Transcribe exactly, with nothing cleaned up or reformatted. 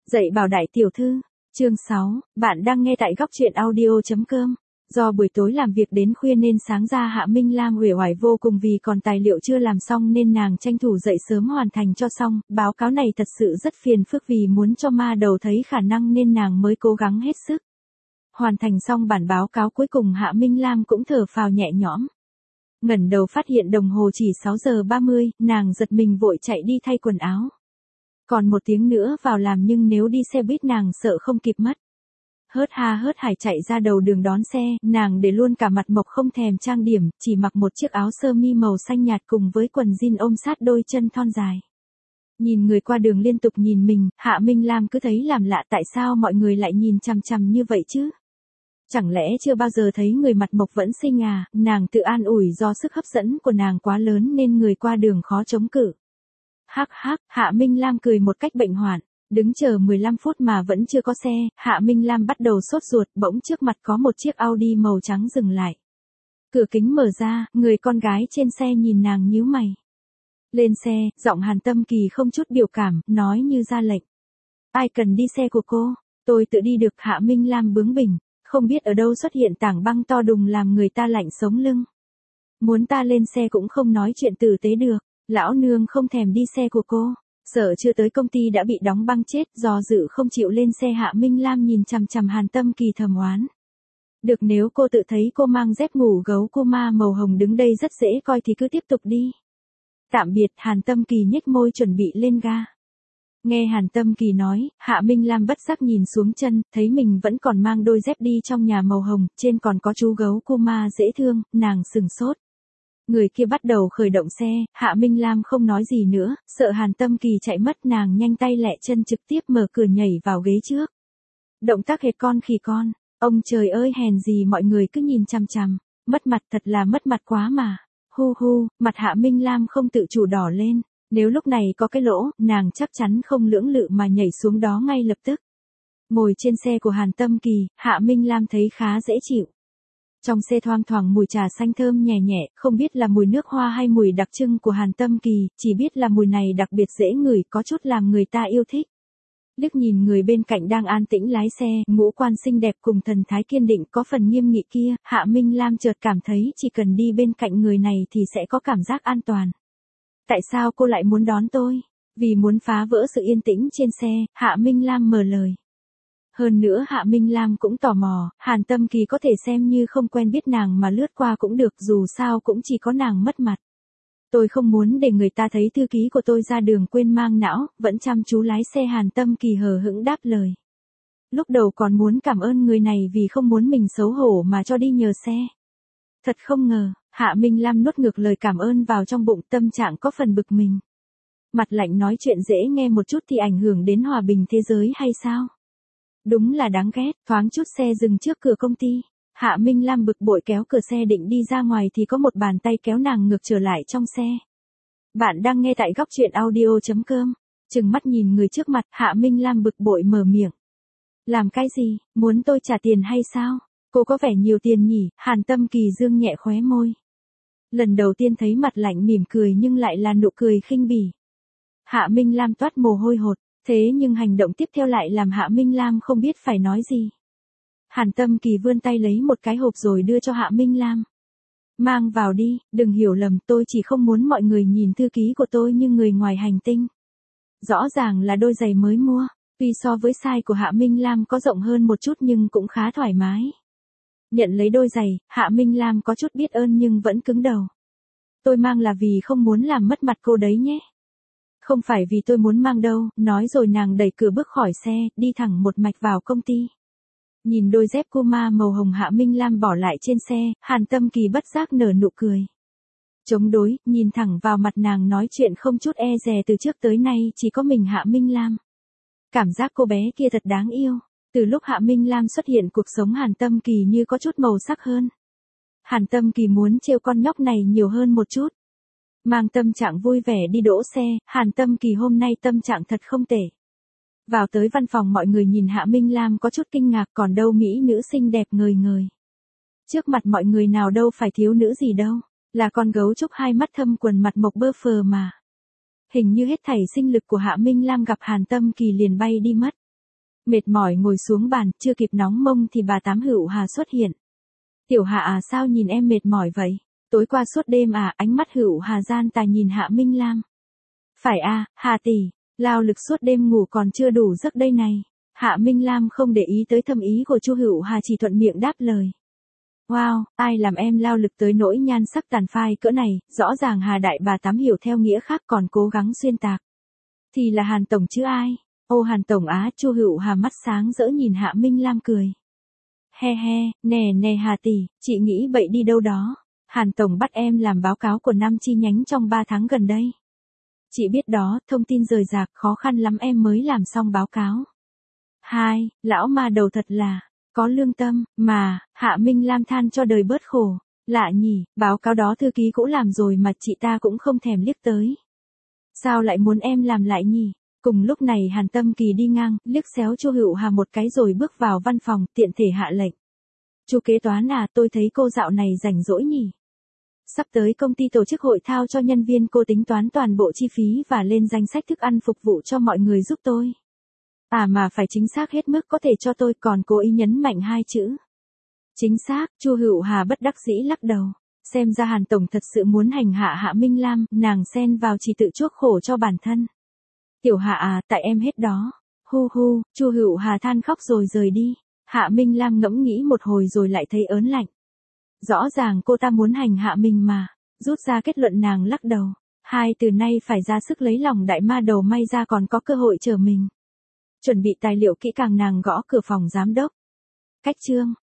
Dạy bảo đại tiểu thư, chương sáu, bạn đang nghe tại góc truyện audio chấm com. Do buổi tối làm việc đến khuya nên sáng ra Hạ Minh Lam uể oải vô cùng vì còn tài liệu chưa làm xong nên nàng tranh thủ dậy sớm hoàn thành cho xong. Báo cáo này thật sự rất phiền phức vì muốn cho ma đầu thấy khả năng nên nàng mới cố gắng hết sức. Hoàn thành xong bản báo cáo cuối cùng Hạ Minh Lam cũng thở phào nhẹ nhõm. Ngẩng đầu phát hiện đồng hồ chỉ sáu giờ ba mươi, nàng giật mình vội chạy đi thay quần áo. Còn một tiếng nữa vào làm nhưng nếu đi xe buýt nàng sợ không kịp mất. Hớt ha hớt hải chạy ra đầu đường đón xe, nàng để luôn cả mặt mộc không thèm trang điểm, chỉ mặc một chiếc áo sơ mi màu xanh nhạt cùng với quần jean ôm sát đôi chân thon dài. Nhìn người qua đường liên tục nhìn mình, Hạ Minh Lam cứ thấy làm lạ tại sao mọi người lại nhìn chằm chằm như vậy chứ? Chẳng lẽ chưa bao giờ thấy người mặt mộc vẫn xinh à, nàng tự an ủi do sức hấp dẫn của nàng quá lớn nên người qua đường khó chống cự. Hắc hắc, Hạ Minh Lam cười một cách bệnh hoạn, đứng chờ mười lăm phút mà vẫn chưa có xe, Hạ Minh Lam bắt đầu sốt ruột, bỗng trước mặt có một chiếc Audi màu trắng dừng lại. Cửa kính mở ra, người con gái trên xe nhìn nàng nhíu mày. Lên xe, giọng Hàn Tâm Kỳ không chút biểu cảm, nói như ra lệnh. Ai cần đi xe của cô, tôi tự đi được. Hạ Minh Lam bướng bỉnh, không biết ở đâu xuất hiện tảng băng to đùng làm người ta lạnh sống lưng. Muốn ta lên xe cũng không nói chuyện tử tế được. Lão nương không thèm đi xe của cô, sợ chưa tới công ty đã bị đóng băng chết, do dự không chịu lên xe. Hạ Minh Lam nhìn chằm chằm Hàn Tâm Kỳ thầm oán. Được, nếu cô tự thấy cô mang dép ngủ gấu cô ma màu hồng đứng đây rất dễ coi thì cứ tiếp tục đi. Tạm biệt. Hàn Tâm Kỳ nhếch môi chuẩn bị lên ga. Nghe Hàn Tâm Kỳ nói, Hạ Minh Lam bất giác nhìn xuống chân, thấy mình vẫn còn mang đôi dép đi trong nhà màu hồng, trên còn có chú gấu cô ma dễ thương, nàng sừng sốt. Người kia bắt đầu khởi động xe, Hạ Minh Lam không nói gì nữa, sợ Hàn Tâm Kỳ chạy mất, nàng nhanh tay lẹ chân trực tiếp mở cửa nhảy vào ghế trước. Động tác hệt con khỉ con, ông trời ơi hèn gì mọi người cứ nhìn chằm chằm, mất mặt thật là mất mặt quá mà. Hu hu, mặt Hạ Minh Lam không tự chủ đỏ lên, nếu lúc này có cái lỗ, nàng chắc chắn không lưỡng lự mà nhảy xuống đó ngay lập tức. Ngồi trên xe của Hàn Tâm Kỳ, Hạ Minh Lam thấy khá dễ chịu. Trong xe thoang thoảng mùi trà xanh thơm nhẹ nhẹ, không biết là mùi nước hoa hay mùi đặc trưng của Hàn Tâm Kỳ, chỉ biết là mùi này đặc biệt dễ ngửi, có chút làm người ta yêu thích. Liếc nhìn người bên cạnh đang an tĩnh lái xe, ngũ quan xinh đẹp cùng thần thái kiên định có phần nghiêm nghị kia, Hạ Minh Lam chợt cảm thấy chỉ cần đi bên cạnh người này thì sẽ có cảm giác an toàn. Tại sao cô lại muốn đón tôi? Vì muốn phá vỡ sự yên tĩnh trên xe, Hạ Minh Lam mở lời. Hơn nữa Hạ Minh Lam cũng tò mò, Hàn Tâm Kỳ có thể xem như không quen biết nàng mà lướt qua cũng được, dù sao cũng chỉ có nàng mất mặt. Tôi không muốn để người ta thấy thư ký của tôi ra đường quên mang não, vẫn chăm chú lái xe. Hàn Tâm Kỳ hờ hững đáp lời. Lúc đầu còn muốn cảm ơn người này vì không muốn mình xấu hổ mà cho đi nhờ xe. Thật không ngờ, Hạ Minh Lam nuốt ngược lời cảm ơn vào trong bụng, tâm trạng có phần bực mình. Mặt lạnh nói chuyện dễ nghe một chút thì ảnh hưởng đến hòa bình thế giới hay sao? Đúng là đáng ghét. Thoáng chút xe dừng trước cửa công ty. Hạ Minh Lam bực bội kéo cửa xe định đi ra ngoài thì có một bàn tay kéo nàng ngược trở lại trong xe. Bạn đang nghe tại góc truyện audio chấm com. Trừng mắt nhìn người trước mặt, Hạ Minh Lam bực bội mở miệng. Làm cái gì, muốn tôi trả tiền hay sao? Cô có vẻ nhiều tiền nhỉ? Hàn Tâm Kỳ dương nhẹ khóe môi. Lần đầu tiên thấy mặt lạnh mỉm cười nhưng lại là nụ cười khinh bỉ. Hạ Minh Lam toát mồ hôi hột. Thế nhưng hành động tiếp theo lại làm Hạ Minh Lam không biết phải nói gì. Hàn Tâm Kỳ vươn tay lấy một cái hộp rồi đưa cho Hạ Minh Lam. Mang vào đi, đừng hiểu lầm, tôi chỉ không muốn mọi người nhìn thư ký của tôi như người ngoài hành tinh. Rõ ràng là đôi giày mới mua, tuy so với size của Hạ Minh Lam có rộng hơn một chút nhưng cũng khá thoải mái. Nhận lấy đôi giày, Hạ Minh Lam có chút biết ơn nhưng vẫn cứng đầu. Tôi mang là vì không muốn làm mất mặt cô đấy nhé. Không phải vì tôi muốn mang đâu, nói rồi nàng đẩy cửa bước khỏi xe, đi thẳng một mạch vào công ty. Nhìn đôi dép Puma màu hồng Hạ Minh Lam bỏ lại trên xe, Hàn Tâm Kỳ bất giác nở nụ cười. Chống đối, nhìn thẳng vào mặt nàng nói chuyện không chút e dè, từ trước tới nay chỉ có mình Hạ Minh Lam. Cảm giác cô bé kia thật đáng yêu. Từ lúc Hạ Minh Lam xuất hiện cuộc sống Hàn Tâm Kỳ như có chút màu sắc hơn. Hàn Tâm Kỳ muốn trêu con nhóc này nhiều hơn một chút. Mang tâm trạng vui vẻ đi đỗ xe, Hàn Tâm Kỳ hôm nay tâm trạng thật không tệ. Vào tới văn phòng mọi người nhìn Hạ Minh Lam có chút kinh ngạc, còn đâu mỹ nữ xinh đẹp ngời ngời. Trước mặt mọi người nào đâu phải thiếu nữ gì đâu, là con gấu trúc hai mắt thâm quần mặt mộc bơ phờ mà. Hình như hết thảy sinh lực của Hạ Minh Lam gặp Hàn Tâm Kỳ liền bay đi mất. Mệt mỏi ngồi xuống bàn, chưa kịp nóng mông thì bà Tám Hữu Hà xuất hiện. Tiểu Hạ à, sao nhìn em mệt mỏi vậy? Tối qua suốt đêm à? Ánh mắt Hữu Hà gian tài nhìn Hạ Minh Lam. Phải à, Hà tỷ, lao lực suốt đêm ngủ còn chưa đủ giấc đây này. Hạ Minh Lam không để ý tới thâm ý của Chu Hữu Hà, chỉ thuận miệng đáp lời. Wow, ai làm em lao lực tới nỗi nhan sắc tàn phai cỡ này, rõ ràng Hà đại bà Tám hiểu theo nghĩa khác còn cố gắng xuyên tạc. Thì là Hàn tổng chứ ai? Ô Hàn tổng á, Chu Hữu Hà mắt sáng rỡ nhìn Hạ Minh Lam cười. He he, nè nè Hà tỷ, chị nghĩ bậy đi đâu đó. Hàn tổng bắt em làm báo cáo của năm chi nhánh trong ba tháng gần đây. Chị biết đó, thông tin rời rạc, khó khăn lắm em mới làm xong báo cáo. Hai, lão ma đầu thật là có lương tâm, mà, Hạ Minh Lam than cho đời bớt khổ. Lạ nhỉ, báo cáo đó thư ký cũ làm rồi mà chị ta cũng không thèm liếc tới. Sao lại muốn em làm lại nhỉ? Cùng lúc này Hàn Tâm Kỳ đi ngang, liếc xéo Chu Hữu Hà một cái rồi bước vào văn phòng, tiện thể hạ lệnh. Chu kế toán à, tôi thấy cô dạo này rảnh rỗi nhỉ? Sắp tới công ty tổ chức hội thao cho nhân viên, cô tính toán toàn bộ chi phí và lên danh sách thức ăn phục vụ cho mọi người giúp tôi. À mà phải chính xác hết mức có thể cho tôi, còn cố ý nhấn mạnh hai chữ. Chính xác, Chu Hữu Hà bất đắc dĩ lắc đầu. Xem ra Hàn tổng thật sự muốn hành hạ Hạ Minh Lam, nàng xen vào chỉ tự chuốc khổ cho bản thân. Tiểu Hạ à, tại em hết đó. Hu hu, Chu Hữu Hà than khóc rồi rời đi. Hạ Minh Lam ngẫm nghĩ một hồi rồi lại thấy ớn lạnh. Rõ ràng cô ta muốn hành hạ mình mà. Rút ra kết luận nàng lắc đầu. Hai từ nay phải ra sức lấy lòng đại ma đầu, may ra còn có cơ hội chờ mình. Chuẩn bị tài liệu kỹ càng, nàng gõ cửa phòng giám đốc. Cách chương.